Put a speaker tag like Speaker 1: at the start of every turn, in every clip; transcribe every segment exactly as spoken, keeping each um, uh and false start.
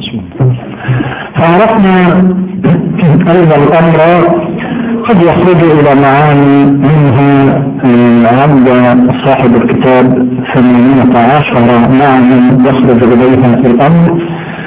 Speaker 1: فعرفنا أن الأمر قد يخرج إلى معاني منها عند صاحب الكتاب ثمانية عشر معنى يخرج إليها الأمر،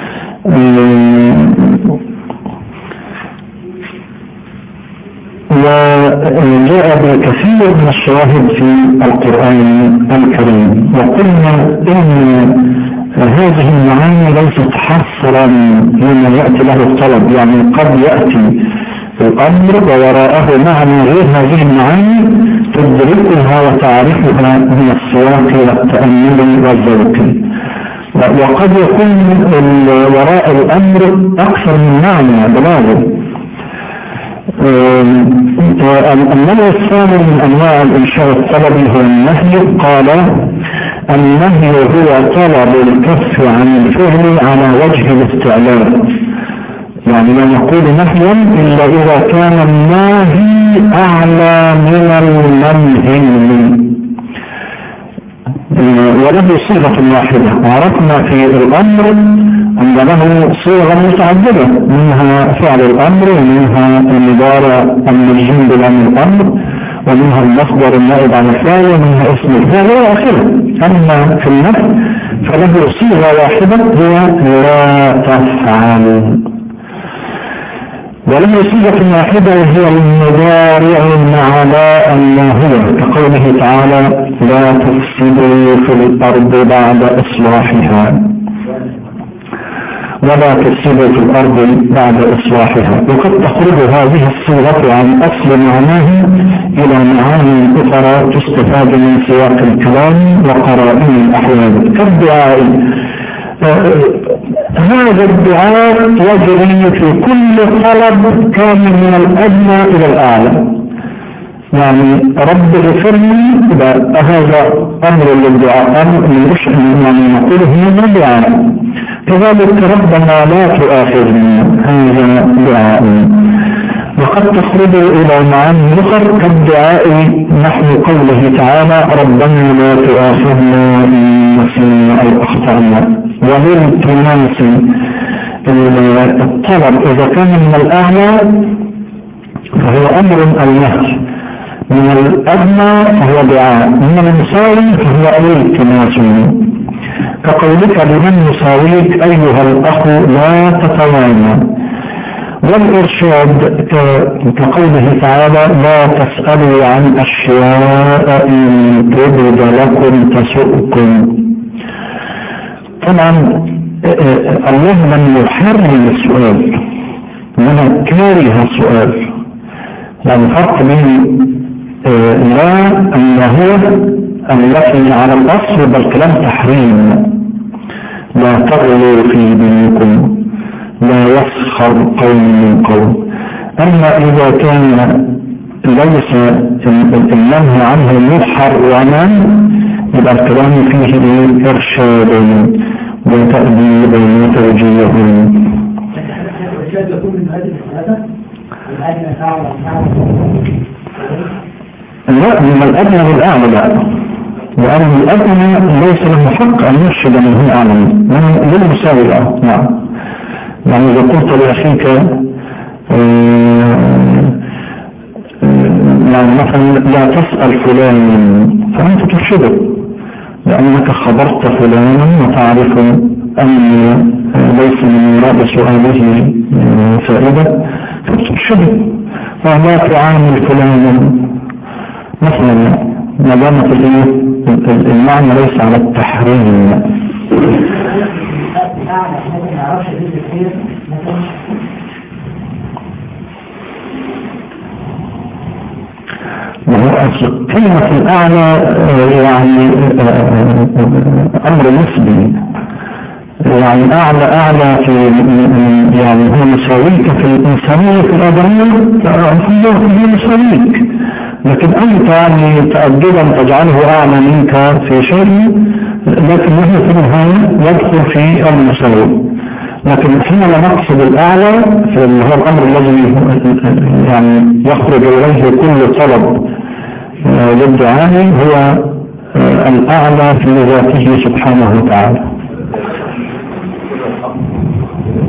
Speaker 1: وجاء بكثير من الشواهد في القرآن الكريم. وقلنا إن هذه المعاني ليست حصرا لما يأتي له الطلب، يعني قد يأتي الأمر ووراءه معنى غير هذه المعاني تدركها وتعرفها من السياق والتأمل والذوق، وقد يكون وراء الأمر أكثر من معنى بلاغه. النوع الثاني من أنواع الإنشاء الطلبي هو النهي. قال النهي هو طلب الكف عن الفعل على وجه الاستعلاء، يعني لا نقول نهيا إلا إذا كان الناهي أعلى من المنهي منه، وله صيغة واحدة. عرفنا في الأمر أن له صيغة متعددة، منها فعل الأمر، ومنها المضارع الملزوم بلام الأمر، ومنها المصدر النائب عن الفعل، ومنها اسم الفعل إلى آخره. أما في النفي فله صيغة واحدة هي لا تفعل، وله صيغة واحدة وهي المضارع مع لا الناهية، كقوله تعالى لا تفسدوا في الأرض بعد إصلاحها، ولا تفسدوا في الأرض بعد إصلاحها. وقد تخرج هذه الصيغة عن أصل معناه إلى معاني أخرى تستفاد من سياق الكلام وقرائن الأحوال كالدعاء. هذا الدعاء يجري في كل طلب كان من الأدنى إلى الأعلى، يعني رب اغفر لي، هذا أمر للدعاء، أمر من رشد، يعني نقوله من الدعاء. كذلك ربنا لا تؤاخذنا، هذا دعاء. وقد تخرج إلى معاني أخرى كالدعاء نحو قوله تعالى ربنا لا تؤاخذنا إن نسينا أو أخطأنا. وللتماس الطلب إذا كان من الأعلى فهو أمر النهي، من الأدنى فهو دعاء، من المساوي فهو التماس، كقولك لمن يساويك أيها الأخ لا تتوانى. والإرشاد كقوله تعالى لا تسألوا عن أشياء إن تبد لكم تسؤكم. طبعا الله لم يحرم السؤال، من كاره السؤال، يعني فرق بين لا النهي التي على الأصل بالكلام تحريم، لا تغلوا في دينكم، لا يسخر قوم من قوم. أما إذا كان ليس النهي عنه محرما يبقى الكلام فيه إرشاد وتأديب وتوجيه. لا، من الأدنى للأعلى لا، لأن الأدنى ليس له حق أن يرشد من هو أعلم، من للمساوي. نعم، يعني إذا قلت لأخيك يعني مثلا لا تسأل فلان فأنت ترشده، لأنك خبرت فلانا وتعرف أن ليس من وراء سؤاله فائدة فترشده. فلا تعامل فلانا مثلا ما دامت المعنى ليس على التحريم. وهو أصل كلمة الأعلى يعني أمر نسبي، يعني أعلى أعلى في يعني هو مساويك في الإنسانية في الآدمية، هو مساويك، لكن أنت يعني تأدبا تجعله أعلى منك في شيء، لكن نحن في النهاية يدخل في المساوي. لكن حينما نقصد الأعلى في هو الأمر الذي يعني يخرج إليه كل طلب للدعاء هو الأعلى في ذاته سبحانه وتعالى.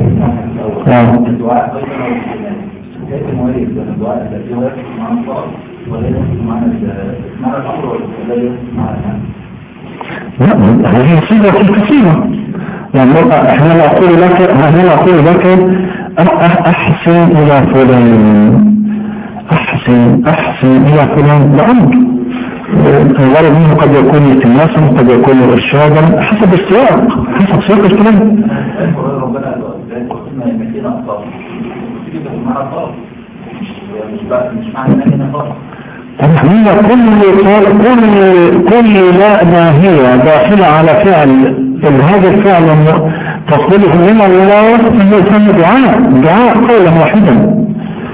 Speaker 2: الدعاء أيضا كيف الموارد بين الدعاء الذي هو مع الصلاة وليس معنى معنى الأمر وليس معنى
Speaker 1: لا هذه صيغة كثيرة. يعني احنا نقول لك احنا نقول لك احسن الى فلان احسن احسن الى فلان لأمر الغرض منه قد يكون التماسا قد يكون ارشادا حسب السياق حسب سياق الكلام.
Speaker 2: ربنا قلنا يمكن أطار مع أطار مش معنى أننا أطار
Speaker 1: نحن كل كل كل لا ما هي داخلة على فعل هذا الفعل تصديقه من الله انه يسمى دعاء دعاء قولا واحدا.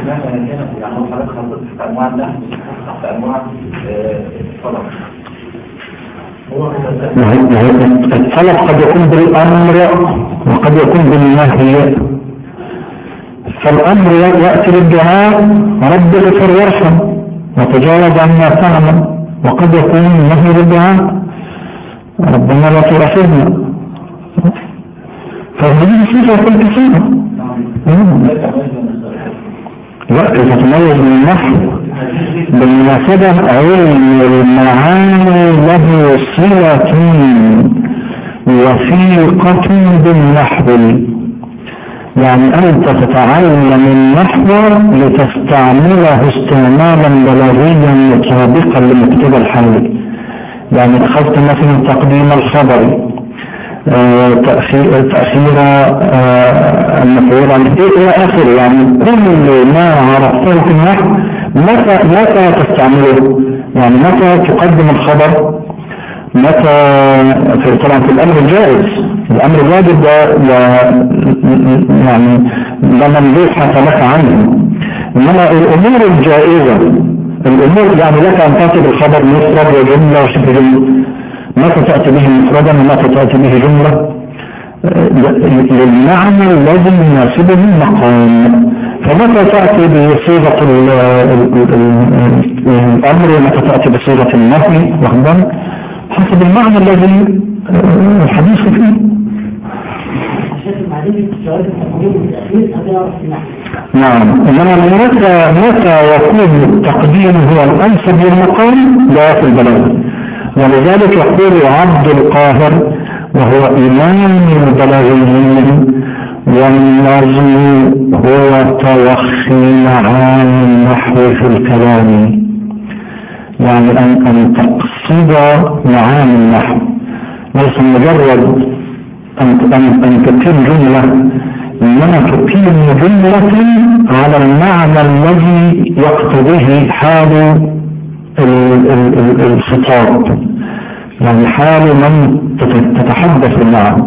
Speaker 1: الطلب قد يكون بالامر وقد يكون بالنهي. فالامر ياتي بالدعاء رب اغفر وارحم وتجاوز عما تعمل، وقد يكون النهي بالدعاء ربنا لا تؤاخذنا. فهذه صفة كثيرة. لا تتميز من النحو بالمناسبة علم المعاني له صلة وثيقة بالنحو. يعني أنت تتعلم النحو لتستعمله استعمالا بلاغيا مطابقا لمكتوب الحال. يعني أخذت مثلا تقديم الخبر آه تأخير تأخير آه المفعول عن إلى آخره. يعني كل ما عرفته في النحو متى متى تستعمله، يعني متى تقدم الخبر، متى في طبعا في الأمر الجائز. الأمر الواجب يعني لا ممدوحة لك عنه، إنما الأمور الجائزة الأمور يعني لك أن تأتي بالخبر مفرد وجملة وشبه جملة. متى تأتي به مفردا ومتى تأتي به جملة للمعنى الذي يناسبه المقام. فمتى تأتي بصيغة الأمر ومتى تأتي بصيغة النهي واخدان حسب المعنى الذي الحديث فيه. نعم. إنما متى متى يكون تقديمه هو الأنسب للمقام لا في البلاغة. ولذلك يقول عبد القاهر وهو إمام البلاغيين والنظم هو توخي معاني النحو في الكلام. يعني أن, أن تقصد معاني النحو ليس مجرد أن, أن, أن تقيم جملة، إنما تقيم جملة على المعنى الذي يقتضيه حال الخطاب، يعني حال من تتحدث معه.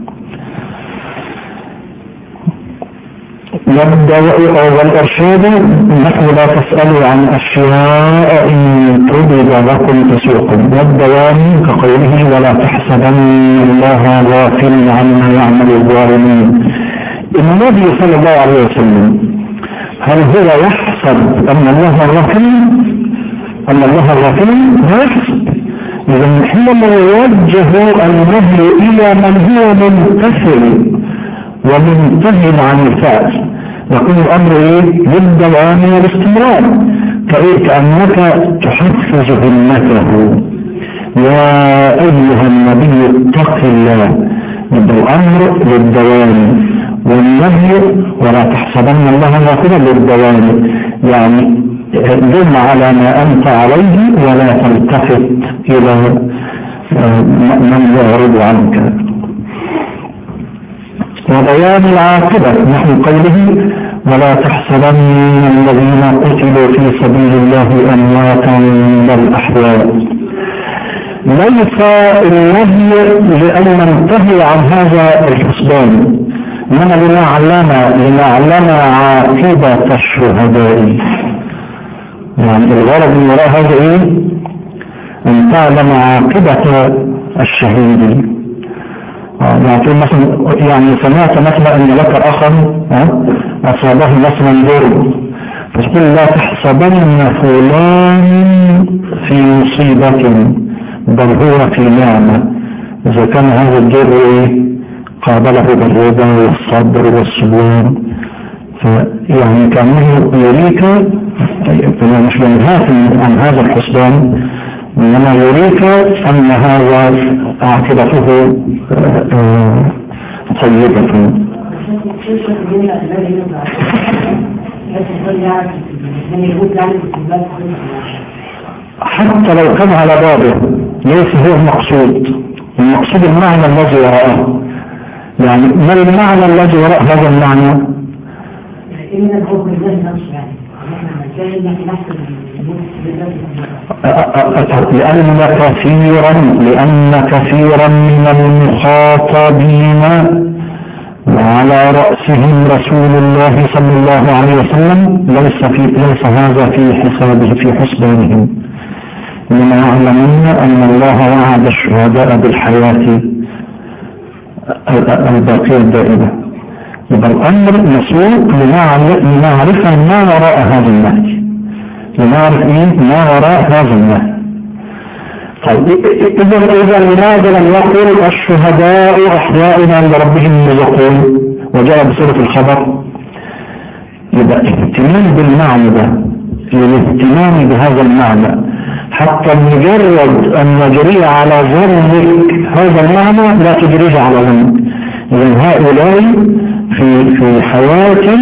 Speaker 1: والإرشاد نحن لا تسألوا عن أشياء إن تبد لكم تسوقكم، والدوام كقوله ولا تحسبن الله غافلا عما يعمل الظالمين. النبي صلى الله عليه وسلم هل هو يحسب أن الله غافل؟ أن الله غافل لا يحسب. إذا حينما يوجه النهي إلى من هو ممتثل ومنتهي عن الفعل يكون الأمر إيه؟ بالدوام والاستمرار، كأنك تحفز همته. يا أيها النبي اتق الله، يبقى الأمر للدوام والنهي ولا تحسبن الله غافلا للدوام. يعني دم على ما أنت عليه ولا تلتفت إلى من يعرض عنك. وبيان العاقبة نحن قوله ولا تحسبن الذين قتلوا في سبيل الله أمواتا بل أحياء. ليس النهي لأن ننتهي عن هذا الحسبان، إنما لنعلم لنعلم عاقبة الشهداء. يعني الغرض من وراء هذا إيه؟ أن تعلم عاقبة الشهيد. يعني مثلا يعني سمعت مثلا أن لك أخا أصابه مثلا ضر، فتقول لا تحسبن فلان في مصيبة بل هو في نعمة. إذا كان هذا الضر قابله بالرضا والصبر والصبر يعني كأنه يريك، مش بنهاف عن هذا الحسبان، إنما يريك أن هذا عاقبته طيبة. حتى لو كان على بابه ليس هو المقصود، المقصود المعنى الذي وراءه. يعني ما المعنى الذي وراء هذا المعنى؟ لأن كثيرا لأن كثيرا من المخاطبين وعلى رأسهم رسول الله صلى الله عليه وسلم ليس في ليس هذا في حسابه في حسبانهم، إنما يعلمون أن الله وعد الشهداء بالحياة الباقية الدائمة. يبقى الأمر مسؤول لنعرف ما وراء هذا النهي، لنعرف إيه ما وراء هذا النهي. طيب إذا إذا لماذا لم يقل الشهداء أحياء عند ربهم يرزقون وجاء بصورة الخبر؟ يبقى اهتمام بالمعنى ده، الاهتمام بهذا المعنى، حتى مجرد أن نجري على ظنك هذا المعنى لا تجريه على ظنك. إذن هؤلاء في في حياة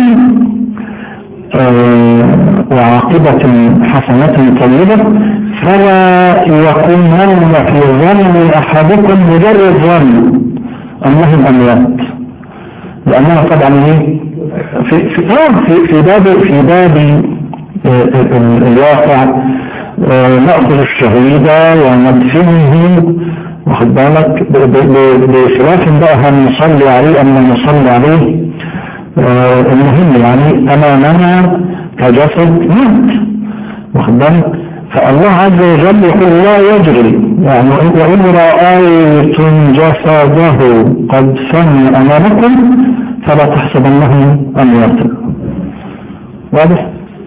Speaker 1: آه وعاقبة حسنة طيبة، فلا يكونن في ظن أحدكم مجرد ظن أنهم أموات، لأنها طبعا ايه في في في في باب في باب الواقع نأخذ الشهيد وندفنه، واخد بالك، بخلاف بقى هل نصلي عليه أم نصلي عليه. المهم يعني أمامنا كجسد مات، واخد بالك. فالله عز وجل يقول لا يجري، يعني وإن رأيتم جسده قد فن أمامكم فلا تحسبنه أمواتا. واضح؟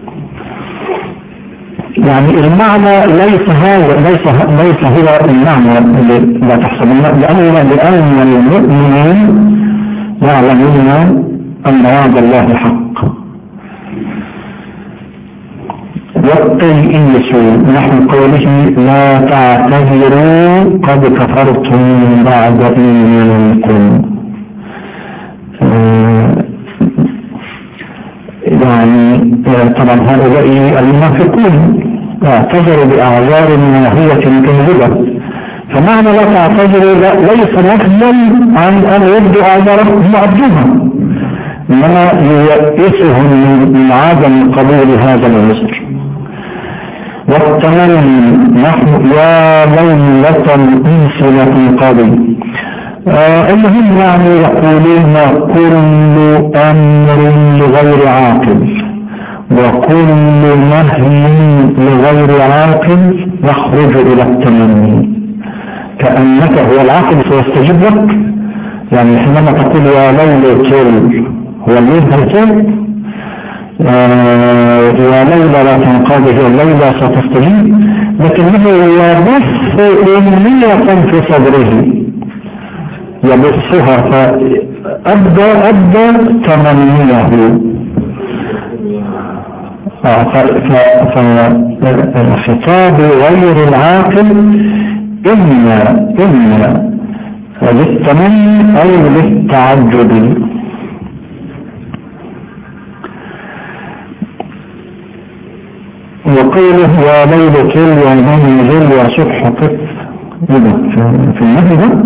Speaker 1: يعني المعنى ليس هذا ليس ليس هو المعنى اللي لا تحسبنه، لأن لأن المؤمنين يعلمون أن وعد الله حق. والتيئيس نحو قوله لا تعتذروا قد كفرتم بعد إيمانكم. يعني طبعا هؤلاء المنافقون اعتذروا بأعذار ناهية كاذبة، فمعنى لا تعتذروا ليس نفلا عن أن يبدو أعذارهم معدومة، إنما ييئسهم من عدم قبول هذا العذر. والتمني نحن يا ليلة أنسلة قاضي. آه المهم يعني يقولون كل أمر لغير عاقل وكل نهي لغير عاقل يخرج إلى التمني، كأنك هو العاقل سيستجيب لك. يعني حينما تقول يا ليلة هو الليل هيتل، آه يا ليلة لا تنقضي هي الليلة ستستجيب، لكنه يبث أمنية في صدره يبثها فأبدى أبدى تمنيه. فخطاب غير العاقل إما إما للتمني أو للتعجب. وقيله يا ليلة اليومين نزل يا صبح قف في النهي ده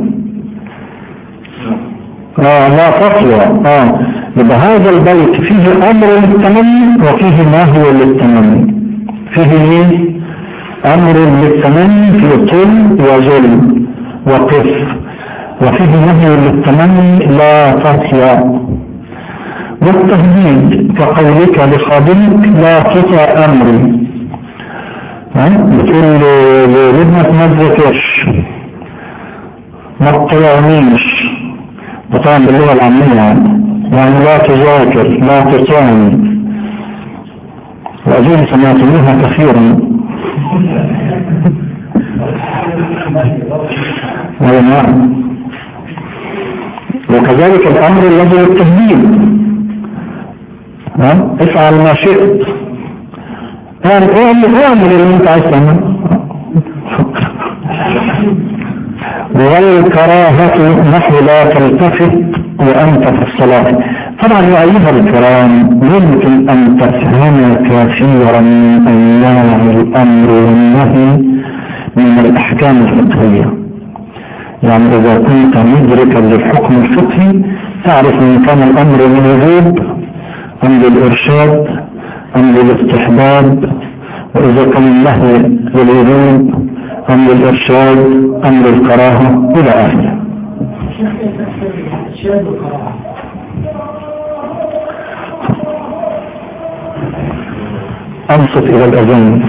Speaker 1: آه لا تقوى. آه يبقى هذا البيت فيه أمر للتمني وفيه نهي للتمني. فيه ايه؟ أمر للتمني في طل وزل وقف، وفيه نهي للتمني لا تقوى. والتهديد كقولك لخادمك لا تطع أمري، بتقول لابنك ما تذاكرش ما تطيعنيش، طبعا باللغة العامية يعني لا تذاكر لا تطعني، وأظن سمعتموها كثيرا. وكذلك الأمر الذي للتهديد افعل ما شئت، قال اعمل اعمل اللي انت عايز تعمله. والكراهة نحو لا تلتفت وأنت في الصلاة. طبعا يا أيها الكرام يمكن أن تفهم كثيرا من أنواع الأمر والنهي من الأحكام الفقهية. يعني إذا كنت مدركا للحكم الفقهي تعرف إن كان الأمر للوجوب أم للإرشاد أم للاستحباب، وإذا كان النهي للوجوب أم للإرشاد أم للكراهة إلى آخره. أنصت إلى الأذان.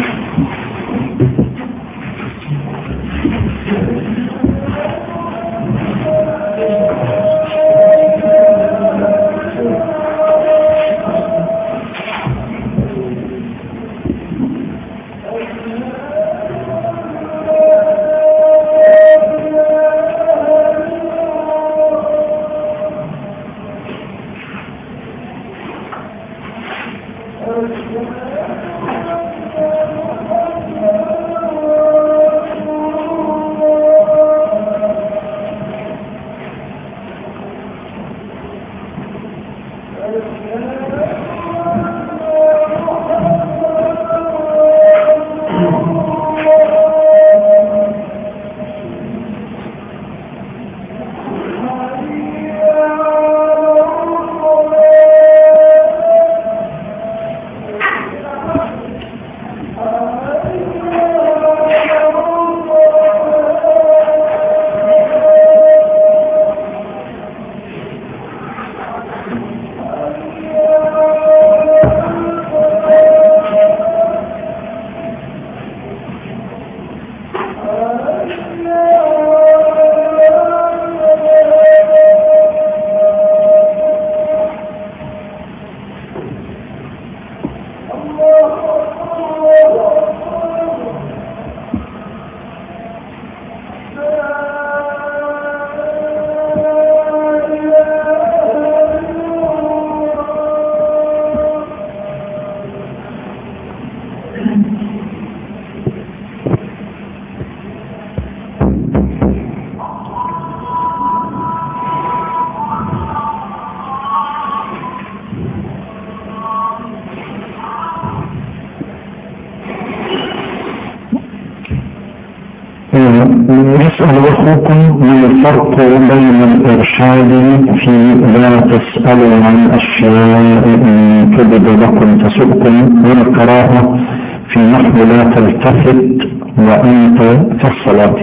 Speaker 1: يسأل أخوكم من الفرق بين الإرشاد في لا تسألوا عن أشياء إن تبد لكم تسؤكم، والكراهة في نحو لا تلتفت وأنت في الصلاة.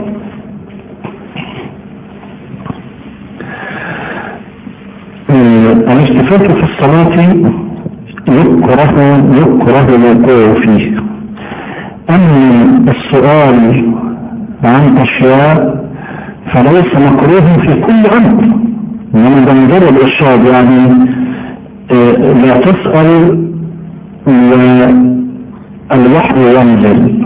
Speaker 1: الالتفات في الصلاة يكره يكره الوقوع فيه، أما السؤال عن أشياء فليس مكروه في كل أمر، من بنجر الإرشاد يعني لا تسأل والوحي ينزل،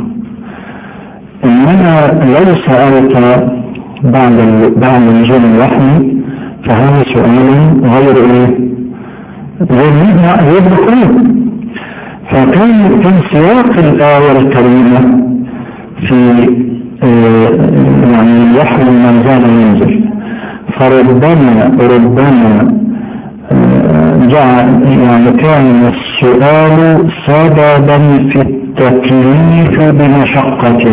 Speaker 1: إنما لو سألت بعد بعد نزول الوحي فهذا سؤال غير إيه؟ غير غير مكروه. فكان في سياق الآية الكريمة في يعني الوحي ما زال ينزل، فربما ربما جعل يعني كان السؤال سببا في التكليف بمشقة،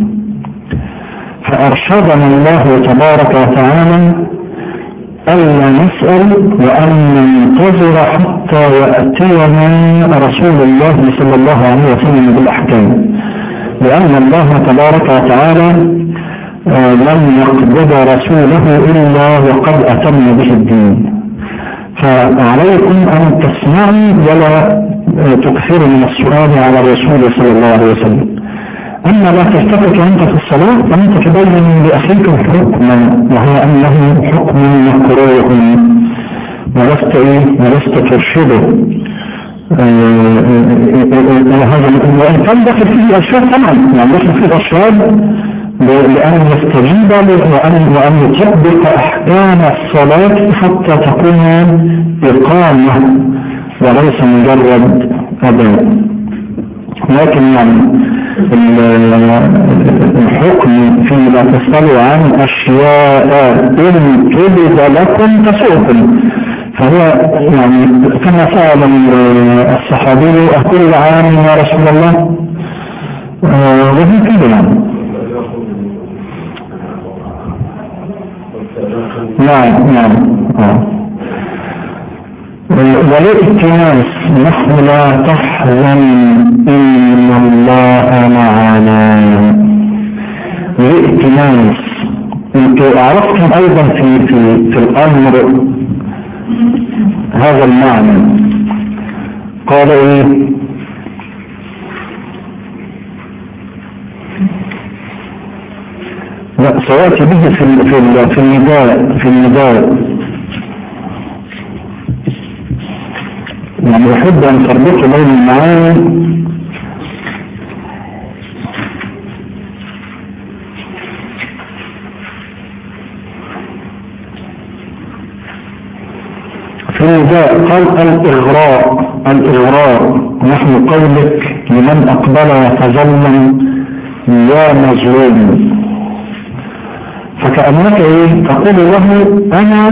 Speaker 1: فأرشدنا الله تبارك وتعالى ألا نسأل وأن ننتظر حتى يأتينا رسول الله صلى الله عليه وسلم بالأحكام، لأن الله تبارك وتعالى لم يقبض رسوله إلا وقد أتم به الدين. فعليكم أن تسمعوا ولا تكثروا من السؤال على الرسول صلى الله عليه وسلم. أما لا تلتفت وأنت في الصلاة فأنت تبين لأخيك حكما وهو أنه حكم مكروه ولست إيه ولست ترشده. وإن كان داخل فيه أشياء طبعا يعني داخل فيه أشياء لأن يستجيب وأن وأن يطبق أحكام الصلاة حتى تكون إقامة وليس مجرد أداء. لكن يعني الحكم فيما تسألوا عن أشياء إن كبد لكم تسؤكم، فهو يعني كما سأل الصحابي أكل عام يا رسول الله، وهي كده يعني. نعم نعم آه. والائتناس نحن لا تحزن إن الله معنا. الائتناس انتوا عرفتم ايضا في, في, في الامر هذا المعنى. قال ايه؟ لا سيأتي به في في في النداء في النداء يعني أحب أن تربطوا بين المعاني. في النداء قال الإغراء الإغراء نحن قولك لمن أقبل وتظلم يا مظلوم، فكأنك ايه تقول له انا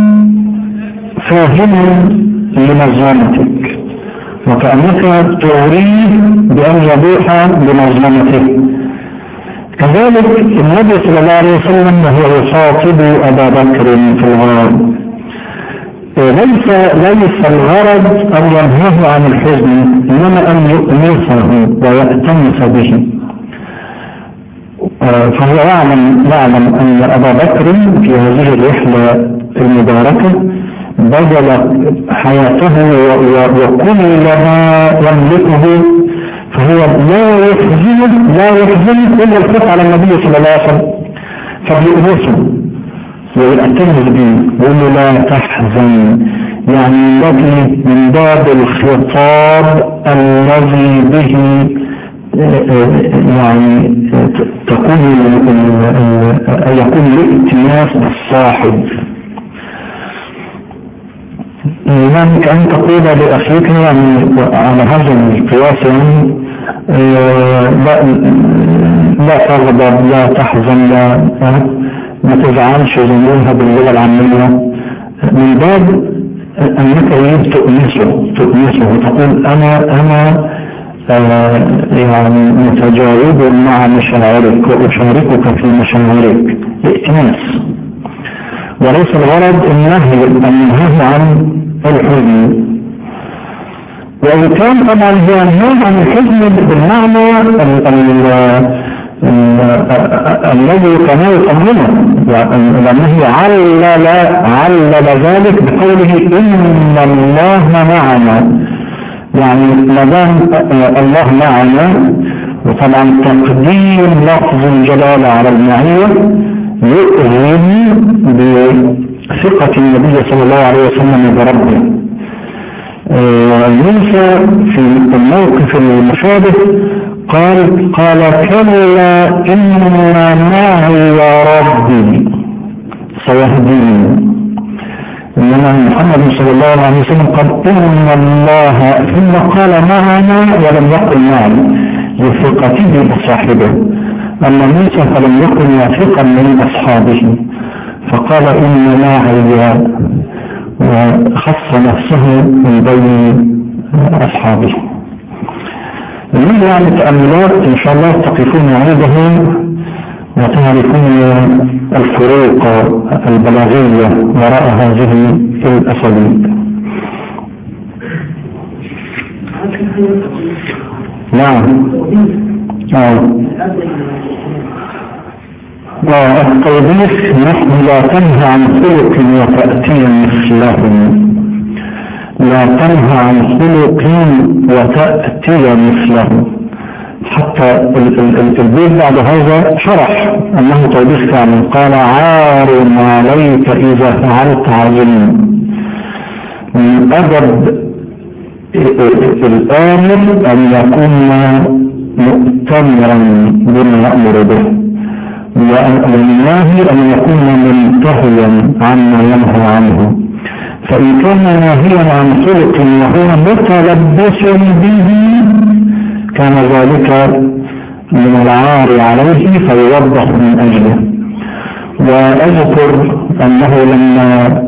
Speaker 1: فاهم لمظلمتك، وكأنك تريد بان يبوح بمظلمته. كذلك النبي صلى الله عليه وسلم وهو يخاطب ابا بكر في الغار ليس ليس الغرض ان ينهاه عن الحزن، انما ان يؤنسه ويأتنس به. فهو يعلم يعلم ان ابا بكر في هذه الرحلة المباركة بذل حياته وكل ما يملكه، فهو لا يحزن لا يحزن الا الخوف على النبي صلى الله عليه وسلم، فبيؤنسه ويأتنس به ويقول له لا تحزن، يعني الذي من باب الخطاب الذي به يعني تكون يكون الائتناس بالصاحب. يعني كأن تقول لأخيك يعني على هذا القياس يعني لا, لا تغضب لا تحزن لا ما تزعلش زميلها باللغة العامية، من باب أنك يجب تؤنسه تؤنسه وتقول أنا أنا آه يعني متجاوب مع مشاعرك وأشاركك في مشاعرك، ائتناس، وليس الغرض النهي النهي عن الحزن. وإن كان طبعا هو النهي عن الحزن بالمعنى الذي كان يطمنه، لأنه علل علل ذلك بقوله إن الله معنا، يعني مدام الله معنا، وطبعا تقديم لفظ الجلالة على المعية يؤذن بثقة النبي صلى الله عليه وسلم بربه. موسى في الموقف المشابه قال قال كلا إن معي يا ربي سيهديني، إنما محمد صلى الله عليه وسلم قال إن الله ثم قال معنا ولم يقل معي لثقته بصاحبه. أما موسى فلم يكن واثقا من أصحابه فقال إن معي وخص نفسه من بين أصحابه. من يعني تأملات إن شاء الله تقفون عندهم وتعرفون الفروق البلاغية وراء هذه الأساليب. نعم والتوضيح نحن لا تنهى عن خلق وتأتي مثلهم، لا تنهى عن خلق وتأتي مثله. حتى البيت بعد هذا شرح أنه توضيح كامل، قال عار عليك إذا فعلت عظيم. من أدب الآمر أن يكون مؤتمرا بما يأمر به، والناهي أن يكون منتهيا عما ينهى عنه. فإن كان ناهيا عن خلق وهو متلبس به كان ذلك من العار عليه فيوضح من أجله. وأذكر أنه لما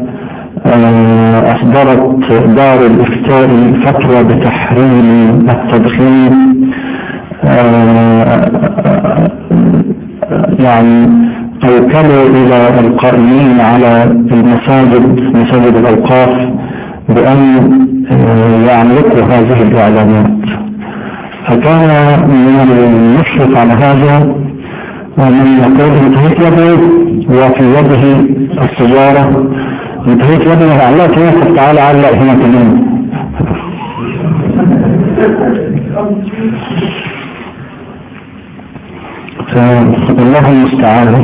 Speaker 1: أصدرت دار الإفتاء فتوى بتحريم التدخين يعني أوكلوا إلى القائمين على المساجد مساجد الأوقاف بأن يعلقوا هذه الإعلانات، فكان من المشرف على هذا ومن يقول انتهيت يده وفي يده السجارة، انتهيت يده علقت هنا تعالى علق هنا كمان. فالله المستعان.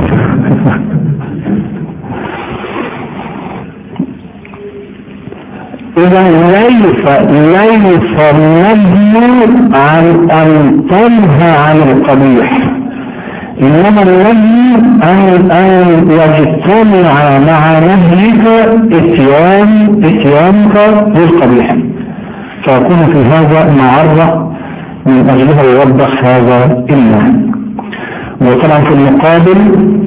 Speaker 1: إذا ليس ليس النهي عن أن تنهى عن القبيح، إنما النهي أن أن يجتمع مع نهيك اتيان اتيانك بالقبيح، فيكون في هذا معرة من أجلها يوضح هذا النهي. وطبعا في المقابل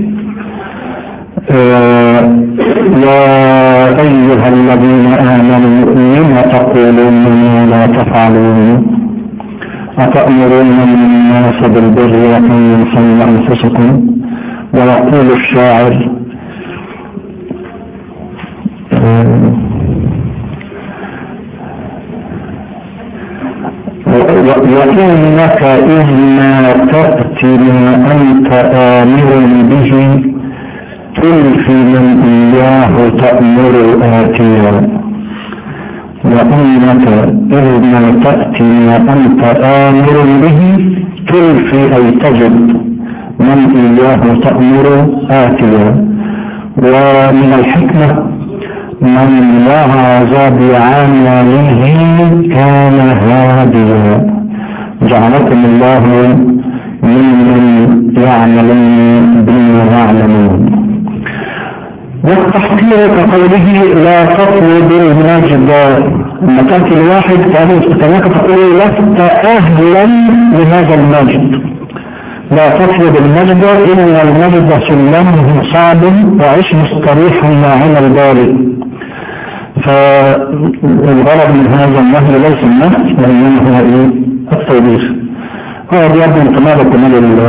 Speaker 1: آه يا أيها الذين آمنوا لم تقولون ما لا تفعلون أتأمرون الناس بالبر وتنسون أنفسكم. ويقول الشاعر آه وإنك إذ ما تأتي ما أنت آمر به تلفي من إياه تأمر آتيا. وإنك إذ ما تأتي ما أنت آمر به تلفي أي تجد من إياه تأمر آتيا. ومن الحكمة من وعظ بعمله كان هاديا. جعلكم الله ممن يعملون بما يعلمون. والتحقير كقوله لا تطلب المجد، لما كانت الواحد كانك تقول لست أهلا لهذا المجد، لا تطلب المجد إن المجد سلمه صعب وعيش مستريحا ما عن البال. فالغرض من هذا النهي ليس النهي وإنما هو إيه؟ التوبيخ. هو بيبدو انتماء كمال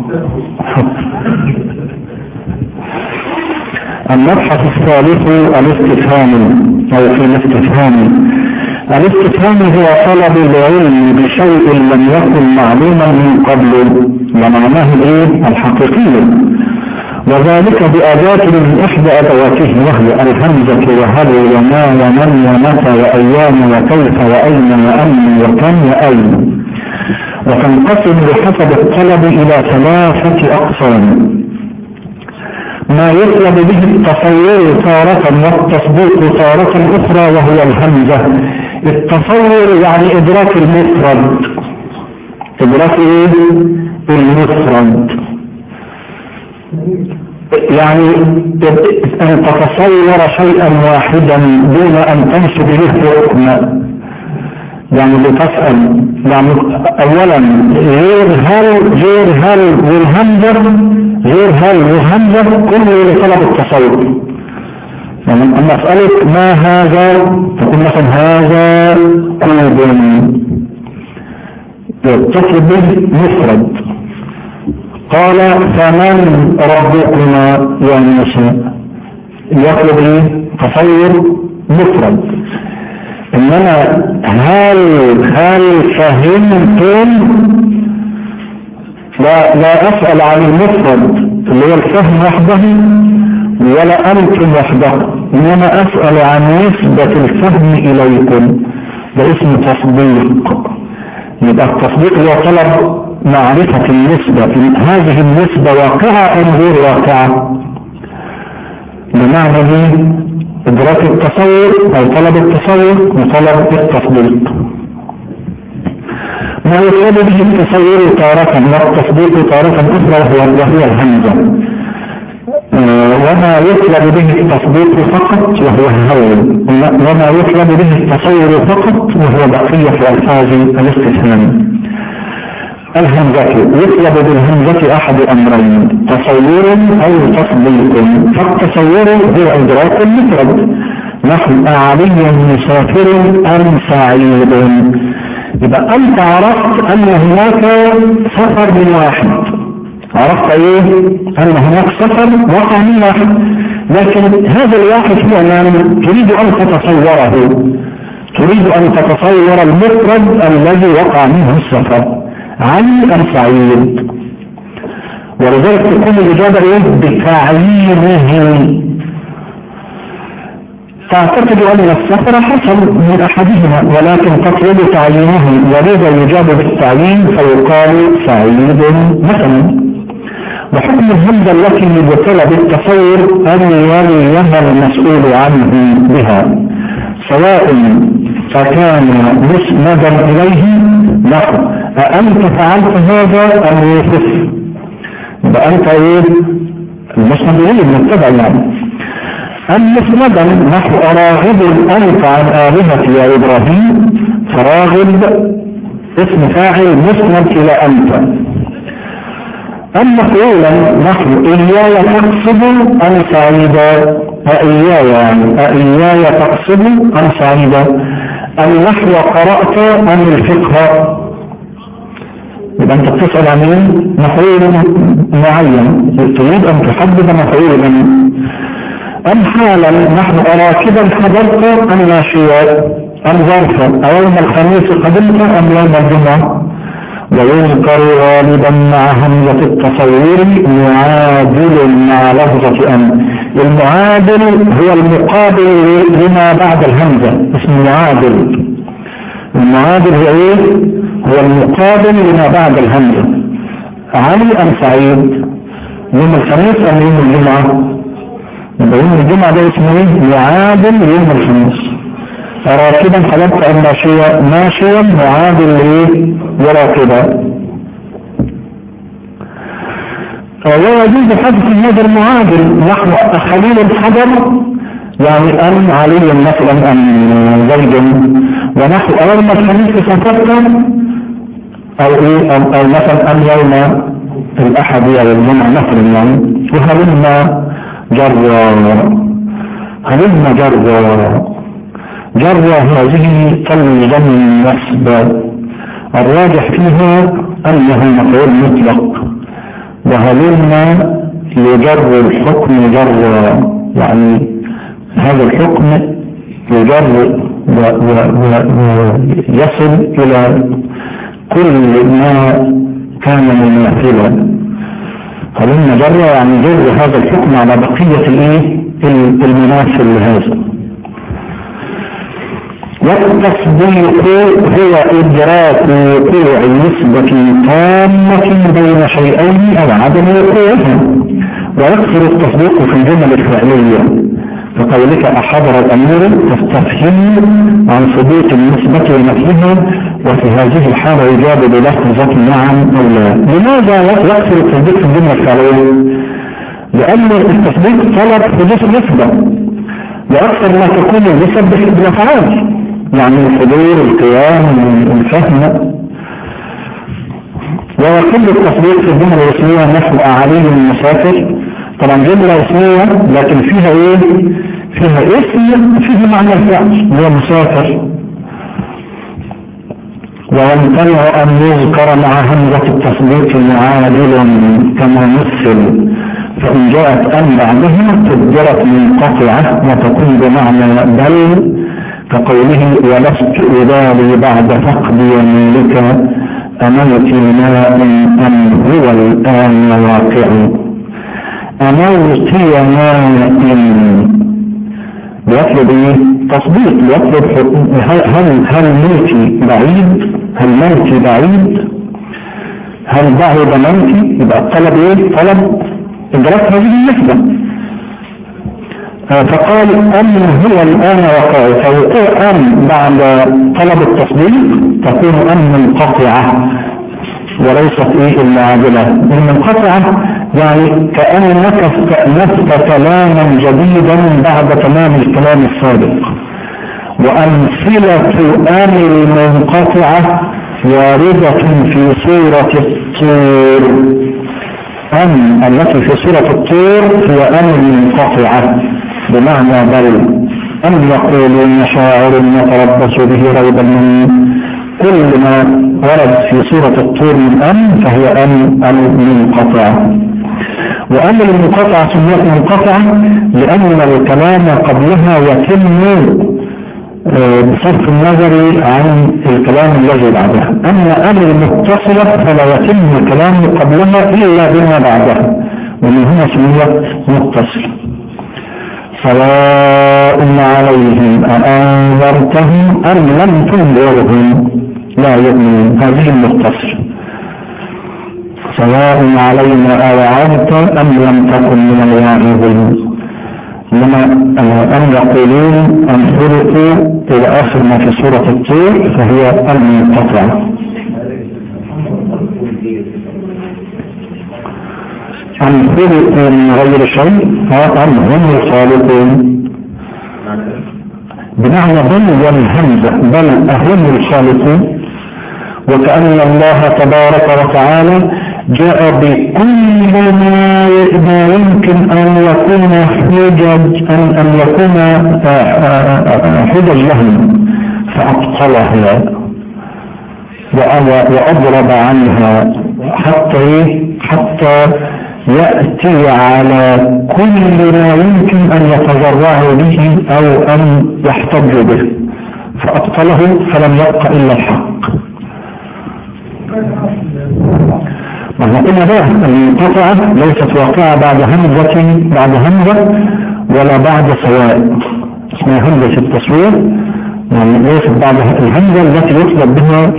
Speaker 1: المبحث الثالث الاستفهام أو في الاستفهام. الاستفهام هو طلب العلم بشيء لم يكن معلوما من قبل ومعناه الايه الحقيقي، وذلك بأداة من إحدى أدواته وهي الهمزة وهل وما ومن ومتى وأيام وكيف وأين وأن وكم وأين. وتنقسم بحسب الطلب إلى ثلاثة أقسام: ما يطلب به التصور تارة والتصديق تارة أخرى وهو الهمزة. التصور يعني إدراك المفرد، إدراك إيه؟ المفرد، يعني أن تتصور شيئا واحدا دون أن تنسب له حكم. يعني بتسأل يعني أولا غير هل غير هل والهمزة غير هل والهمزة كله لطلب التصور. يعني أما أسألك ما هذا تقول مثلا هذا كوب، تطلب به مفرد. قال فمن ربكما يا موسى، يطلب ايه؟ تصور مفرد. انما هل هل فهمتم؟ لا لا اسأل عن المفرد اللي هو الفهم وحده ولا انتم وحده، انما اسأل عن نسبة الفهم اليكم، ده اسم تصديق. يبقى التصديق هو طلب معرفة النسبة، هذه النسبة واقعة أم غير واقعة، بمعنى ايه؟ إدراك التصور أو طلب التصور وطلب التصديق. ما يطلب به التصور تارة والتصديق تارة أخرى وهي الهمزة. وما يطلب به التصديق فقط وهو الهول، وما يطلب به التصور فقط وهو بقية ألفاظ الاستفهام. الهمزة يطلب بالهمزة أحد أمرين، تصور أو تصديق. فالتصور هو إدراك المفرد، نحن أعلي مسافر أم سعيد. يبقى أنت عرفت أن هناك سفر من واحد، عرفت ايه ان هناك سفر وقع من واحد، لكن هذا الواحد هو من تريد ان تتصوره، تريد ان تتصور المفرد الذي وقع منه السفر، علي ام سعيد. ولذلك تكون الاجابه ايه بتعيينه. تعتقد ان السفر حصل من احدهما ولكن تطلب تعيينه، ولذا يجاب بالتعيين فيقال سعيد مثلا. وحكم الهمزة التي يبتلى بالتصور أن يليها المسؤول عنه بها، سواء فكان مسندا إليه نحو أأنت فعلت هذا أم يوسف. يبقى أنت إيه المسند إليه المتبع يعني. أم مسندا نحو أراغب أنت عن آلهتي يا إبراهيم، فراغب اسم فاعل مسند إلى أنت. أما قولا نحن إياي تقصد أم سعيدا، أإياي يعني أإياي تقصد أم سعيدا. النحو قرأت أم الفقه. يبقى أنت بتسأل عن مفعول معين، تريد أن تحدد مفعولا. أم حالا نحن أراكبا حضرت أم ماشيا، أم ظرفا، أيوم الخميس قدمت أم يوم الجمعة. ويذكر غالبا مع همزة التصور معادل مع لفظة أم. المعادل هو المقابل لما بعد الهمزة، اسمه معادل. المعادل هو ايه؟ هو المقابل لما بعد الهمزة. علي أم سعيد، يوم الخميس أم يوم الجمعة. يبقى يوم الجمعة ده اسمه ايه؟ معادل يوم الخميس. راكبا حلبت أم ماشيا، ماشيا معادل لإيه؟ وراكبا. ويجوز حذف هذا المعادل نحو خليل الحجر يعني أم علي مثلا أم زيد، ونحو أيام الخميس سافرت أو إيه أو, أو مثلا أم يوم الأحد أو الجمعة مثلا يعني. وهلما جر، هلما جر جر هذه تلزم النسب، الراجح فيها أنه مفعول مطلق. وهلما يجر الحكم جر، يعني هذا الحكم يجر ويصل إلى كل ما كان مماثلا. هلما جر يعني جر هذا الحكم على بقية الايه المماثل لهذا. والتصديق هو إدراك وقوع نسبة تامة بين شيئين أو عدم وقوعها. ويكثر التصديق في الجمل الفعلية، فقولك أحضر الأمير تستفهم عن صديق النسبة ونفسها، وفي هذه الحالة يجاب بلفظة نعم أو لا. لماذا يكثر التصديق في الجمل الفعلية؟ لأن التصديق طلب حدوث النسبة، وأكثر ما تكون النسب بالأفعال، يعني الحضور، القيام، الفهم. ويقل التصديق في الجملة الاسمية نحو أعالي المسافر. طبعا جملة اسمية لكن فيها ايه؟ فيها اسم فيه معنى الفعل هو مسافر. ويمتنع أن يذكر مع همزة التصديق معادل كما مثل، فإن جاءت أن بعدها تدرت منقطعة وتكون بمعنى بل، كقوله ولست أبالي بعد فقد يمينك أموت ماء أم هو الآن واقع. أموت ماء يطلب ايه؟ تصديق، يطلب هل هل موتي بعيد؟ هل موتي بعيد؟ هل بعد موتي؟ يبقى الطلب ايه؟ طلب إدراك هذه النسبة. فقال أم هو الآن وقع، فوقوع أم بعد طلب التصديق تكون أم منقطعة. وليست ايه الا عاجلة. المنقطعة يعني كأنك استأنفت كلاما جديدا بعد تمام الكلام السابق. وأمثلة آن المنقطعة واردة في سورة الطور. أن التي في سورة الطور هي أن المنقطعة بمعنى بل. أم يقولون شاعر يتربص به ريب المنون. كل ما ورد في سورة الطور من أن فهي أن المنقطعة. وأن المنقطعة سميت منقطعة لأن الكلام قبلها يتم بصرف النظر عن الكلام الذي بعدها. أما أن المتصلة فلا يتم الكلام قبلها إلا بما بعدها، ومن هنا سميت متصلة. سواء عليهم أأنذرتهم أم لم تنذرهم لا يؤمنون. هذه المتصلة. سواء علينا أوعظت أم لم تكن من الواعظين. لما أن يقولون أن خلقوا إلى آخر ما في سورة الطور فهي المنقطعة. أن خلقوا من غير شيء أم هم الخالقون بمعنى بل والهمزة بل أهم الخالقون. وكأن الله تبارك وتعالى جاء بكل ما يمكن أن يكون حجج أن, أن يكون حجج لهم فأبطلها وأضرب عنها حتى حتى يأتي على كل ما يمكن أن يتضرعوا به أو أن يحتجوا به فأبطله فلم يبق إلا الحق. ما قلنا بقى المنقطعة ليست واقعة بعد همزة بعد همزة ولا بعد سواء، اسمها همزة التصوير، يعني ليست بعد الهمزة التي يطلب بها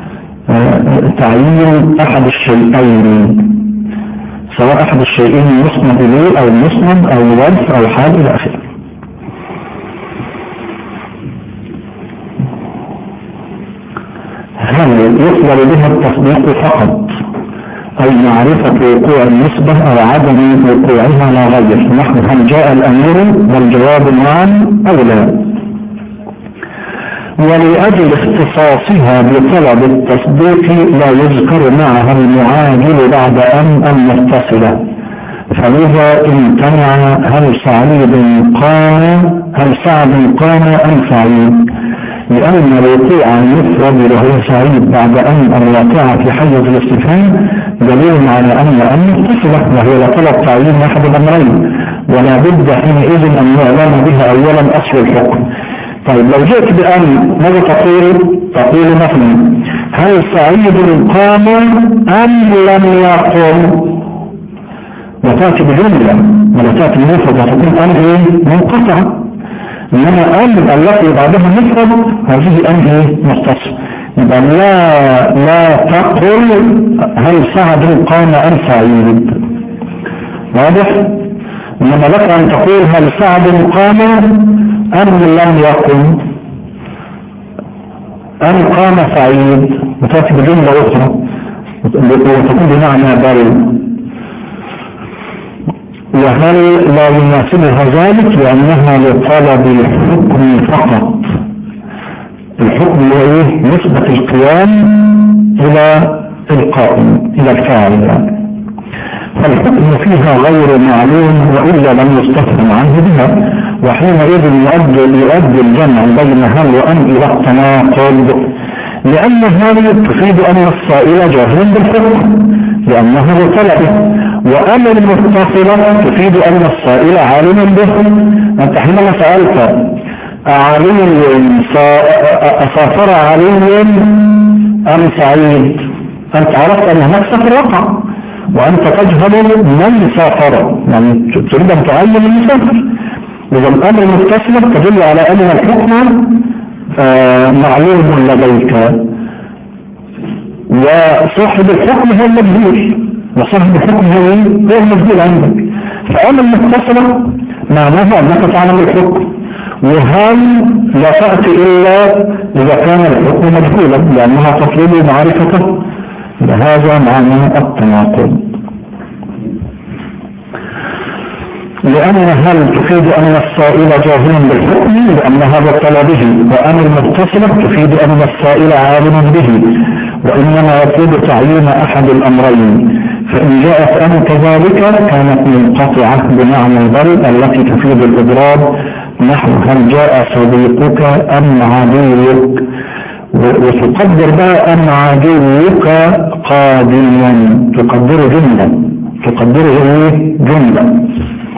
Speaker 1: تعيين أحد الشيئين، سواء أحد الشيئين المسند إليه أو المسند أو الوجه أو حال إلى آخره. هل يطلب بها التصديق فقط أي معرفة وقوع النسبة أو عدم وقوعها لا غير؟ نحن هل جاء الأمير والجواب نعم أو لا؟ ولأجل اختصاصها بطلب التصديق لا يذكر معها المعاجل بعد أن المتصلة، فلذا امتنع هل سعيد قام هل سعد قام أم سعيد، لأن الوقوع المفرد له سعيد بعد أن الواقع في حيز الاستفهام دليل على أن أن متصلة وهي لطلب تعيين أحد الأمرين، ولا بد حينئذ أن يعلم بها أولا أصل الحكم. طيب لو جئت بأن ماذا تقول؟ تقول مثلا هل سعيد قام أم لم يقم؟ وتأتي بجملة ولا تأتي مفرد وتكون أن إيه؟ منقطعة. إنما أن التي بعدها مفرد هذه أن إيه؟ متصل. يبقى لا لا تقل هل سعد قام أم سعيد، واضح؟ إنما لك أن تقول هل سعد قام أم لم يقم أم قام سعيد، وتأتي بجملة أخرى وتكون بمعنى بل. وهل لا يناسبها ذلك لأنها لطلب الحكم فقط، الحكم هو ايه؟ نسبة القيام إلى القائم إلى الفاعل يعني. فالحكم فيها غير معلوم وإلا لم يستفهم عنه بها، وحينئذ يؤدي يؤدي الجمع بين هل وأن إلى التناقض، لأن هذه تفيد أن السائل جاهل بالحكم لأنه لطلبه، وأن المتصلة تفيد أن السائل عالم به. أنت حينما سألت علي أسافر علي أم سعيد، أنت عرفت أن هناك سفر وقع وأنت تجهل من سافر، يعني تريد أن تعلم المسافر. إذا الأمر المتصلة تدل على أن الحكم آه معلوم لديك، وصاحب الحكم هو المجهول، وصاحب الحكم هو المجهول عندك. فأما المتصلة معناها أنك تعلم الحكم، وهل لا تأتي إلا إذا كان الحكم مجهولا لأنها تطلب معرفته. هذا معنى التناقض. لأن هل تفيد أن السائل جاهل بالحكم لأن هذا طلبه، وأن المتصلة تفيد أن السائل عالم به، وإنما يطلب تعيين أحد الأمرين، فإن جاءت أن كذلك كانت منقطعة بمعنى بل التي تفيد الإضراب، نحو هل جاء صديقك أم عدوك، وتقدر بقى أن عدوك قادما، تقدره جملة، تقدره جملة.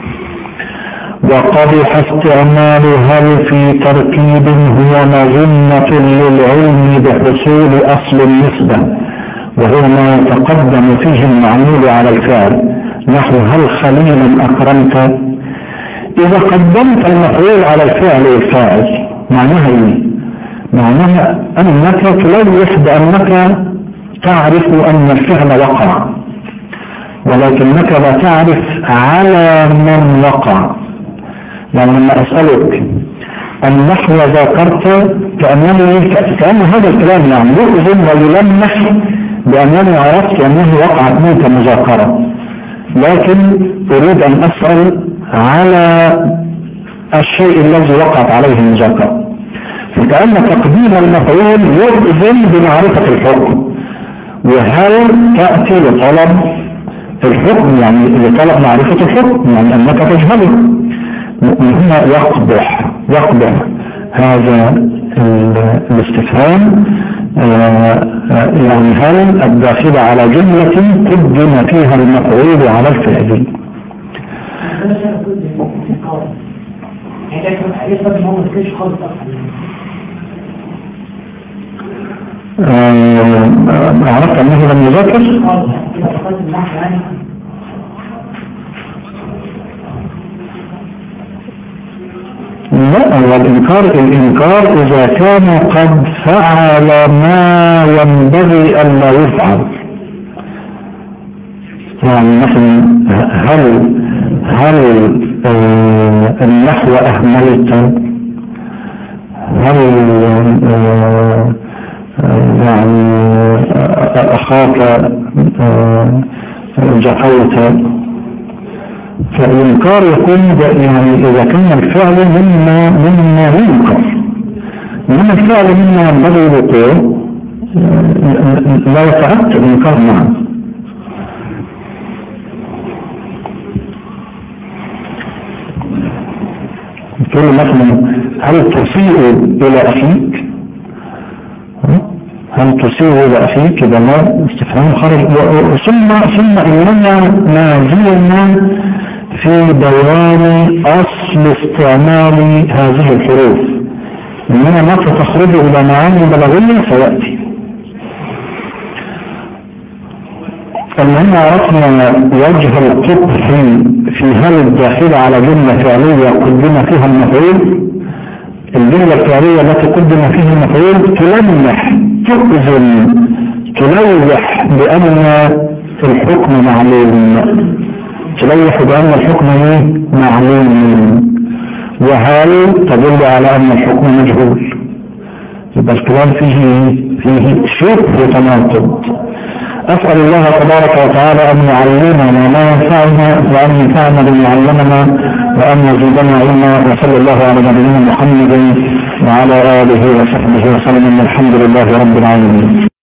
Speaker 1: وقبح استعمال هل في تركيب هو مظنة للعلم بحصول أصل النسبة، وهو ما يتقدم فيه المعمول على الفعل، نحو هل خليلا أكرمت. إذا قدمت المفعول على الفعل والفاعل معناها إيه؟ معناها أنك تلوح بأنك تعرف أن الفعل وقع، ولكنك لا تعرف على من وقع. يعني لما أسألك النحو ذاكرت كأنني كأن هذا الكلام يعني يؤذن ويلمح بأنني عرفت أنه وقعت منك مذاكرة، لكن أريد أن أسأل على الشيء الذي وقعت عليه المذاكرة، فكأن تقديم المفعول يؤذن بمعرفة الحكم، وهل تأتي لطلب الحكم يعني لطلب معرفة الحكم، يعني أنك تجهله. هنا يقبح يقبح هذا الاستفهام، يعني هل الداخل على جملة قدم فيها المفعول على الفعل. عرفت أنه لم يذكر؟ لا، والإنكار الإنكار إذا كان قد فعل ما ينبغي أن لا يفعل. يعني مثلا هل هل آه النحو أهملت، هل آه يعني أخاك آه جحوت. فالإنكار يكون يعني إذا كان الفعل مما مما ينكر، من الفعل مما ينبغي وقوعه لا يتعد الإنكار معه. تقول مثلا هل تسيء إلى أخيك، هل تسيء إلى أخيك، إذا ما استفهام خارج. ثم ثم إننا ما زلنا في بيان أصل استعمال هذه الحروف، إننا ما تخرج إلى معاني بلاغية سيأتي. المهم عرفنا وجه القبح في هل الداخل على جملة فعلية قدم فيها المفعول. الجملة الفعلية التي قدم فيها المفعول تلمح تؤذن تلوح بأن الحكم معلوم، تلوح بأن الحكم معلوم، وهل تدل على أن الحكم مجهول. يبقى الكلام فيه فيه شبه تناقض. أسأل الله تبارك وتعالى أن يعلمنا ما ينفعنا، وأن ينفعنا بما علمنا، وأن يزيدنا علما. وصلى الله على نبينا محمد وعلى آله وصحبه وسلم. الحمد لله رب العالمين.